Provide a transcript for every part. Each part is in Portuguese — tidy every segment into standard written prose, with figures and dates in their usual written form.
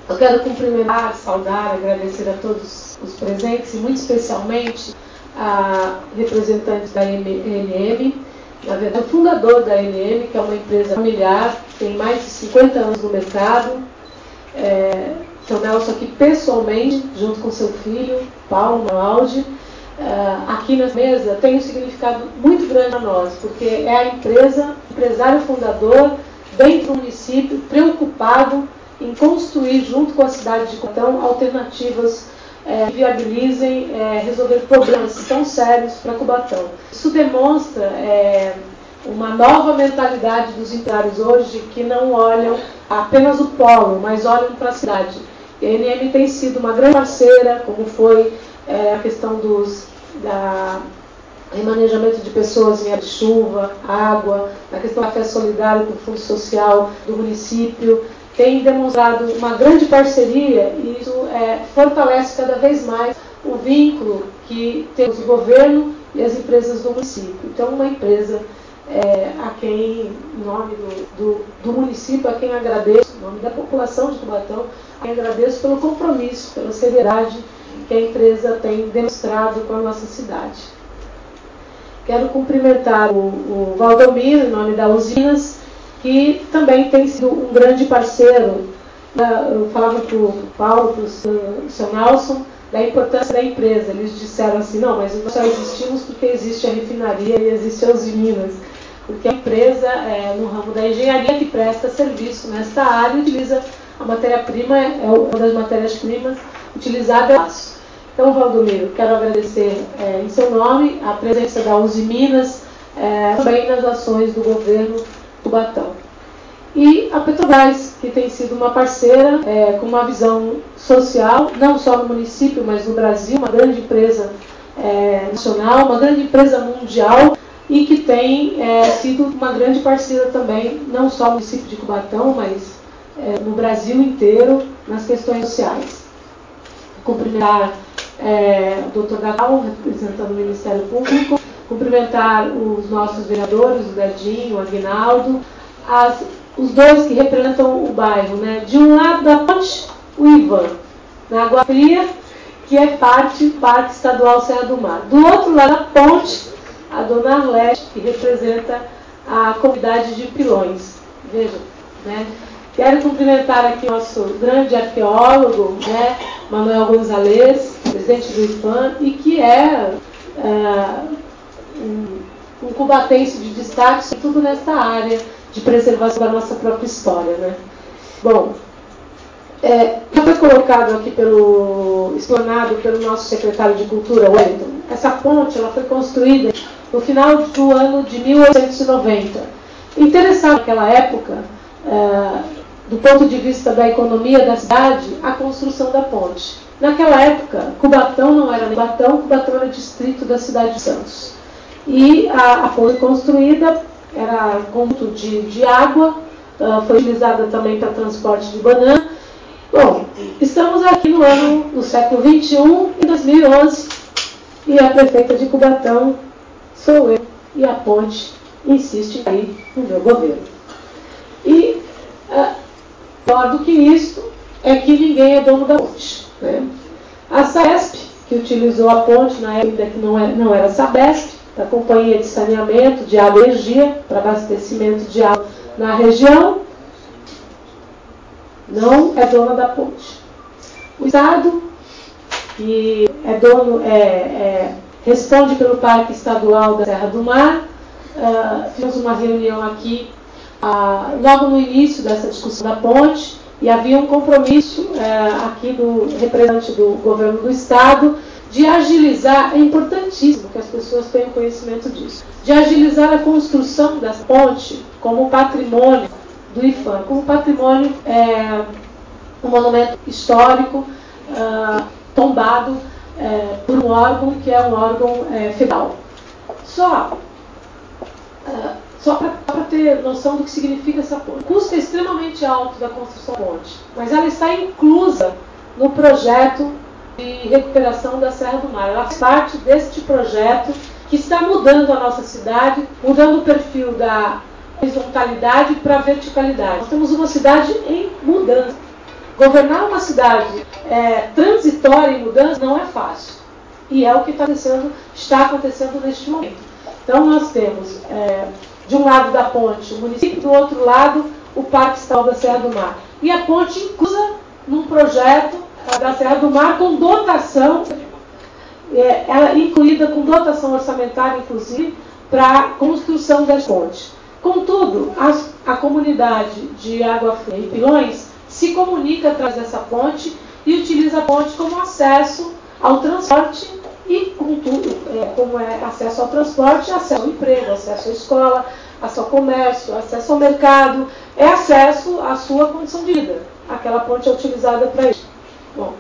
Eu quero cumprimentar, saudar, agradecer a todos os presentes e muito especialmente a representantes da ANM, na verdade o fundador da ANM, que é uma empresa familiar, tem mais de 50 anos no mercado. Seu Nelson aqui pessoalmente, junto com seu filho, Paulo Maldi, aqui na mesa tem um significado muito grande para nós, porque é a empresário fundador dentro do município, preocupado em construir, junto com a cidade de Cubatão, alternativas que viabilizem resolver problemas tão sérios para Cubatão. Isso demonstra uma nova mentalidade dos empresários hoje, que não olham apenas o polo, mas olham para a cidade. E a ANM tem sido uma grande parceira, como foi a questão da remanejamento de pessoas em época de chuva, água, na questão do café solidário com o Fundo Social do município. Tem demonstrado uma grande parceria e isso fortalece cada vez mais o vínculo que temos o governo e as empresas do município. Então, uma empresa a quem, em nome do município, a quem agradeço, em nome da população de Cubatão, a quem agradeço pelo compromisso, pela seriedade que a empresa tem demonstrado com a nossa cidade. Quero cumprimentar o Valdomiro, em nome da Usinas, que também tem sido um grande parceiro. Eu falava para o Paulo, para o seu Nelson, da importância da empresa. Eles disseram assim, não, mas nós só existimos porque existe a refinaria e existe a Usinas. Porque a empresa no ramo da engenharia que presta serviço nesta área e utiliza a matéria-prima, uma das matérias-primas utilizadas é o aço. Então, Valdomiro, quero agradecer em seu nome a presença da Uzi Minas, também nas ações do governo Cubatão. E a Petrobras, que tem sido uma parceira com uma visão social, não só no município, mas no Brasil, uma grande empresa nacional, uma grande empresa mundial, e que tem sido uma grande parceira também, não só no município de Cubatão, mas no Brasil inteiro, nas questões sociais. Cumprimentar o Dr. Gadal, representando o Ministério Público, cumprimentar os nossos vereadores, o Dedinho, o Aguinaldo, os dois que representam o bairro, né? De um lado da ponte, o Ivan, na Água Fria, que é parte do Parque Estadual Serra do Mar. Do outro lado da ponte, a dona Arlete, que representa a comunidade de Pilões. Vejam, né? Quero cumprimentar aqui o nosso grande arqueólogo, né, Manuel Gonzalez, presidente do IFAM, e que é um cubatense de destaque, sobretudo nessa área de preservação da nossa própria história, né? Bom, já foi colocado aqui explanado pelo nosso secretário de Cultura, Wellington. Essa ponte ela foi construída no final do ano de 1890. Interessante naquela época, do ponto de vista da economia da cidade, a construção da ponte. Naquela época, Cubatão não era Cubatão era distrito da cidade de Santos. E a ponte construída era conduto de água, foi utilizada também para transporte de banana. Bom, estamos aqui no século XXI, em 2011, e a prefeita de Cubatão sou eu, e a ponte insiste aí no meu governo. E pior do que isso é que ninguém é dono da ponte, né? A Sabesp, que utilizou a ponte na época que não era Sabesp, da Companhia de Saneamento de Água e Energia, para abastecimento de água na região, não é dona da ponte. O Estado, que é dono, responde pelo Parque Estadual da Serra do Mar. Fizemos uma reunião aqui logo no início dessa discussão da ponte, e havia um compromisso aqui do representante do governo do Estado de agilizar, é importantíssimo que as pessoas tenham conhecimento disso, de agilizar a construção dessa ponte como patrimônio do IFAM, como patrimônio, um monumento histórico tombado por um órgão que é um órgão federal. Só para ter noção do que significa essa ponte. O custo é extremamente alto da construção da ponte, mas ela está inclusa no projeto de recuperação da Serra do Mar. Ela faz parte deste projeto que está mudando a nossa cidade, mudando o perfil da horizontalidade para a verticalidade. Nós temos uma cidade em mudança. Governar uma cidade transitória em mudança não é fácil. E é o que está acontecendo neste momento. Então nós temos, de um lado da ponte, o município, do outro lado, o Parque Estadual da Serra do Mar. E a ponte inclusa num projeto da Serra do Mar com dotação, ela incluída com dotação orçamentária, inclusive, para a construção da ponte. Contudo, a comunidade de Água Fria e Pilões se comunica atrás dessa ponte e utiliza a ponte como acesso ao transporte e, contudo, como é acesso ao transporte, acesso ao emprego, acesso à escola, acesso ao comércio, acesso ao mercado, é acesso à sua condição de vida. Aquela ponte é utilizada para isso. Bom,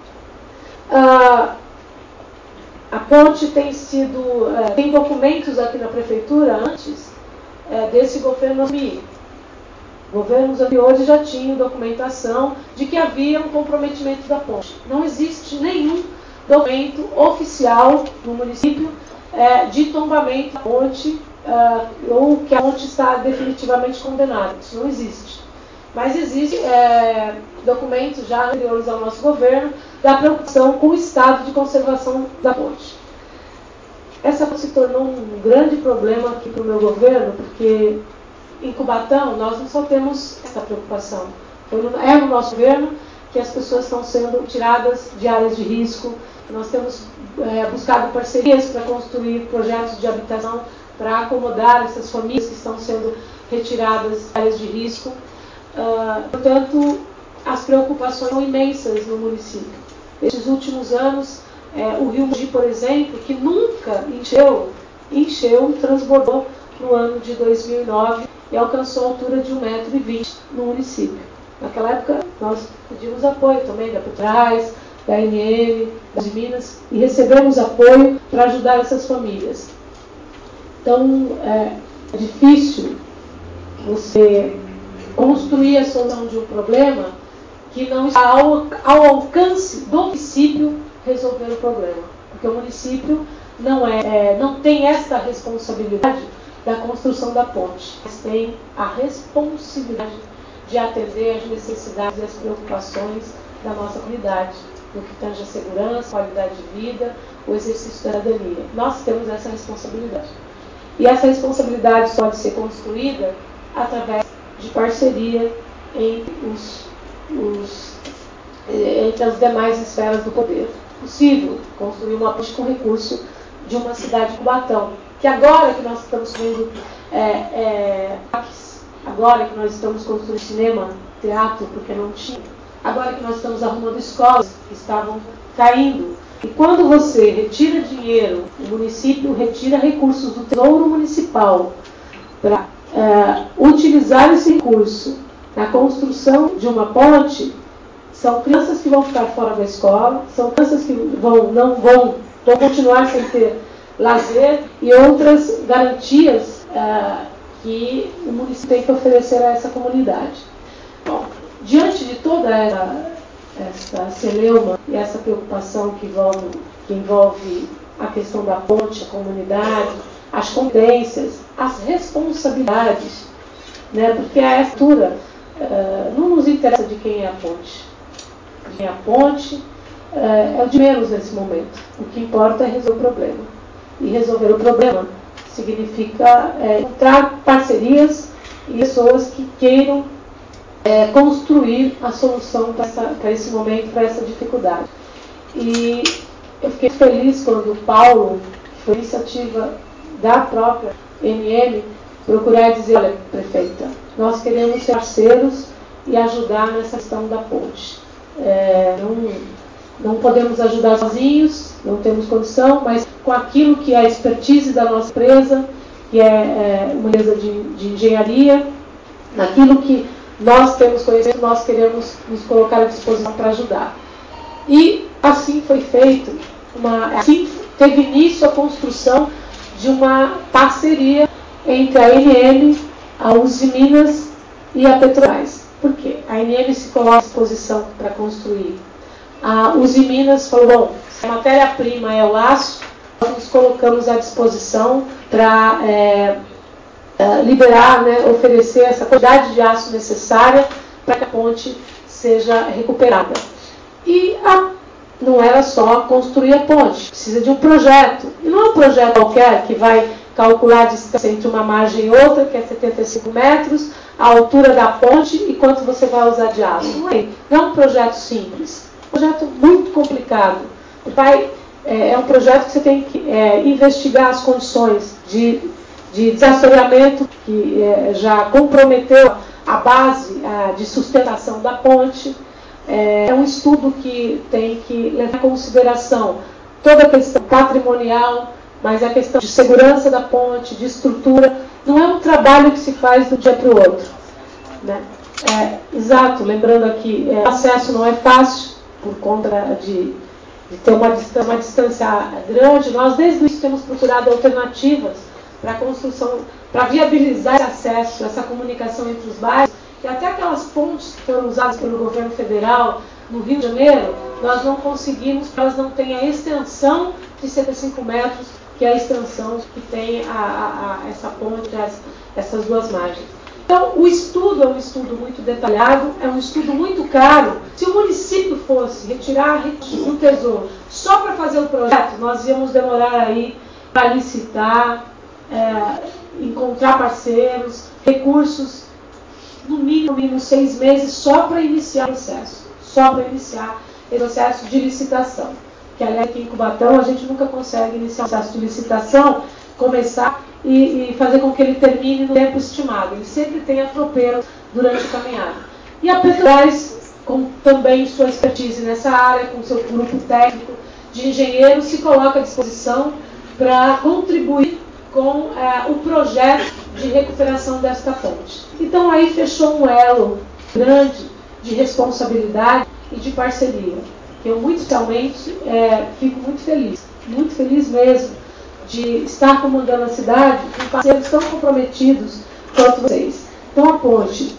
a ponte tem documentos aqui na prefeitura antes desse governo assumir. Governos anteriores já tinham documentação de que havia um comprometimento da ponte. Não existe nenhum documento oficial no município de tombamento da ponte ou que a ponte está definitivamente condenada. Isso não existe. Mas existem documentos já anteriores ao nosso governo da preocupação com o estado de conservação da ponte. Essa se tornou um grande problema aqui para o meu governo, porque em Cubatão nós não só temos essa preocupação. É no nosso governo que as pessoas estão sendo tiradas de áreas de risco. Nós temos buscado parcerias para construir projetos de habitação para acomodar essas famílias que estão sendo retiradas de áreas de risco. Portanto, as preocupações são imensas no município. Nesses últimos anos, o Rio Mogi, por exemplo, que nunca encheu, transbordou no ano de 2009 e alcançou a altura de 1,20 m no município. Naquela época, nós pedimos apoio também da Petrobras, da ANM, das Minas, e recebemos apoio para ajudar essas famílias. Então, é difícil você construir a solução de um problema que não está ao alcance do município resolver o problema. Porque o município não tem esta responsabilidade da construção da ponte, mas tem a responsabilidade de atender às necessidades e às preocupações da nossa comunidade, no que tange a segurança, qualidade de vida, o exercício da cidadania. Nós temos essa responsabilidade. E essa responsabilidade pode ser construída através de parceria entre as demais esferas do poder. É possível construir uma ponte com recurso de uma cidade de Cubatão, que agora que nós estamos vendo agora que nós estamos construindo cinema, teatro, porque não tinha, agora que nós estamos arrumando escolas que estavam caindo. E quando você retira dinheiro, o município retira recursos do Tesouro Municipal para utilizar esse recurso na construção de uma ponte, são crianças que vão ficar fora da escola, são crianças que vão continuar sem ter lazer e outras garantias que o município tem que oferecer a essa comunidade. Bom, diante de toda essa celeuma e essa preocupação que envolve a questão da ponte, a comunidade, as competências, as responsabilidades, né? Porque a essa altura não nos interessa de quem é a ponte. De quem é a ponte é o de menos nesse momento. O que importa é resolver o problema. E resolver o problema significa encontrar parcerias e pessoas que queiram construir a solução para esse momento, para essa dificuldade. E eu fiquei feliz quando o Paulo, que foi iniciativa da própria MM, procurar dizer: olha, prefeita, nós queremos ser parceiros e ajudar nessa questão da ponte. Não podemos ajudar sozinhos, não temos condição, mas com aquilo que é a expertise da nossa empresa, que é uma empresa de engenharia, naquilo que nós temos conhecimento, nós queremos nos colocar à disposição para ajudar. E assim foi feito, assim teve início a construção de uma parceria entre a ANM, a Uzi Minas e a Petrobras. Por quê? A ANM se coloca à disposição para construir. A Uzi Minas falou: bom, se a matéria-prima é o aço, nós nos colocamos à disposição para liberar, oferecer essa quantidade de aço necessária para que a ponte seja recuperada. E não era só construir a ponte, precisa de um projeto. E não é um projeto qualquer que vai calcular a distância entre uma margem e outra, que é 75 metros, a altura da ponte e quanto você vai usar de água. Não é um projeto simples, é um projeto muito complicado. É um projeto que você tem que investigar as condições de desassoreamento, que já comprometeu a base de sustentação da ponte. É um estudo que tem que levar em consideração toda a questão patrimonial, mas a questão de segurança da ponte, de estrutura. Não é um trabalho que se faz de um dia para o outro, né? Exato, lembrando aqui, o acesso não é fácil por conta de ter uma distância grande. Nós, desde o início, temos procurado alternativas para a construção, para viabilizar esse acesso, essa comunicação entre os bairros. E até aquelas pontes que foram usadas pelo governo federal no Rio de Janeiro, nós não conseguimos, porque elas não têm a extensão de 75 metros, que é a extensão que tem essa ponte, essas duas margens. Então, o estudo é um estudo muito detalhado, é um estudo muito caro. Se o município fosse retirar recursos do Tesouro só para fazer o projeto, nós íamos demorar aí para licitar, encontrar parceiros, recursos, no mínimo 6 meses só para iniciar o processo. Só para iniciar esse processo de licitação. Que, aliás, aqui em Cubatão, a gente nunca consegue iniciar o processo de licitação, começar e fazer com que ele termine no tempo estimado. Ele sempre tem atropelo durante a caminhada. E a Petrobras, com também sua expertise nessa área, com seu grupo técnico de engenheiros, se coloca à disposição para contribuir com o projeto de recuperação desta ponte. Então, aí fechou um elo grande de responsabilidade e de parceria. Eu, muito especialmente, fico muito feliz mesmo, de estar comandando a cidade com parceiros tão comprometidos quanto vocês. Então, a ponte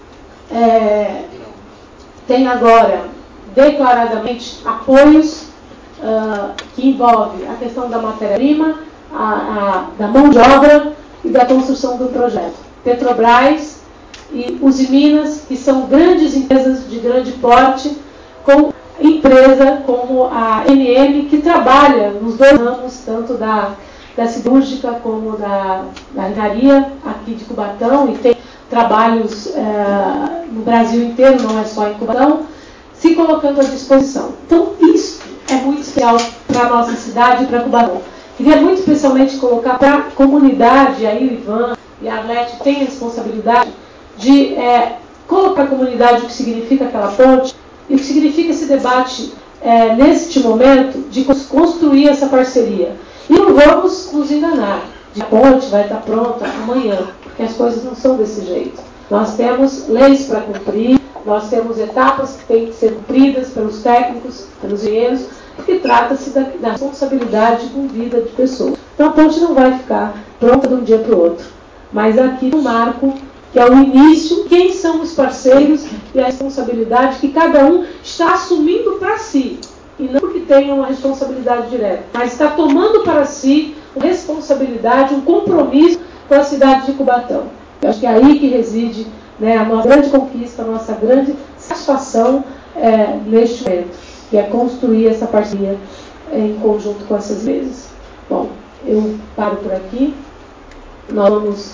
tem agora, declaradamente, apoios que envolvem a questão da matéria-prima, da mão de obra e da construção do projeto. Petrobras e Usiminas, que são grandes empresas de grande porte, com empresa como a NM, que trabalha nos dois ramos, tanto da siderúrgica como da refinaria aqui de Cubatão, e tem trabalhos no Brasil inteiro, não é só em Cubatão, se colocando à disposição. Então, isso é muito especial para a nossa cidade e para Cubatão. Queria muito especialmente colocar para a comunidade, aí o Ivan e a Arlete têm a responsabilidade de colocar para a comunidade o que significa aquela ponte e o que significa esse debate neste momento de construir essa parceria. E não vamos nos enganar, a ponte vai estar pronta amanhã, porque as coisas não são desse jeito. Nós temos leis para cumprir, nós temos etapas que têm que ser cumpridas pelos técnicos, pelos engenheiros, porque trata-se da responsabilidade com vida de pessoas. Então a ponte não vai ficar pronta de um dia para o outro. Mas aqui no marco, que é o início, quem são os parceiros e a responsabilidade que cada um está assumindo para si. E não porque tenha uma responsabilidade direta, mas está tomando para si uma responsabilidade, um compromisso com a cidade de Cubatão. Eu acho que é aí que reside, né, a nossa grande conquista, a nossa grande satisfação neste momento, que é construir essa parceria em conjunto com essas empresas. Bom, eu paro por aqui. Nós vamos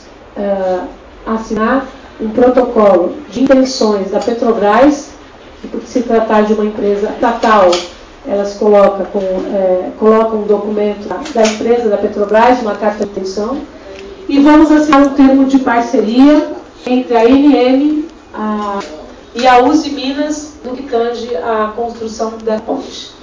assinar um protocolo de intenções da Petrobras, que, por se tratar de uma empresa estatal, elas colocam um documento da empresa, da Petrobras, uma carta de intenção, e vamos assinar um termo de parceria entre a NM e a Usiminas no que tange a construção da ponte.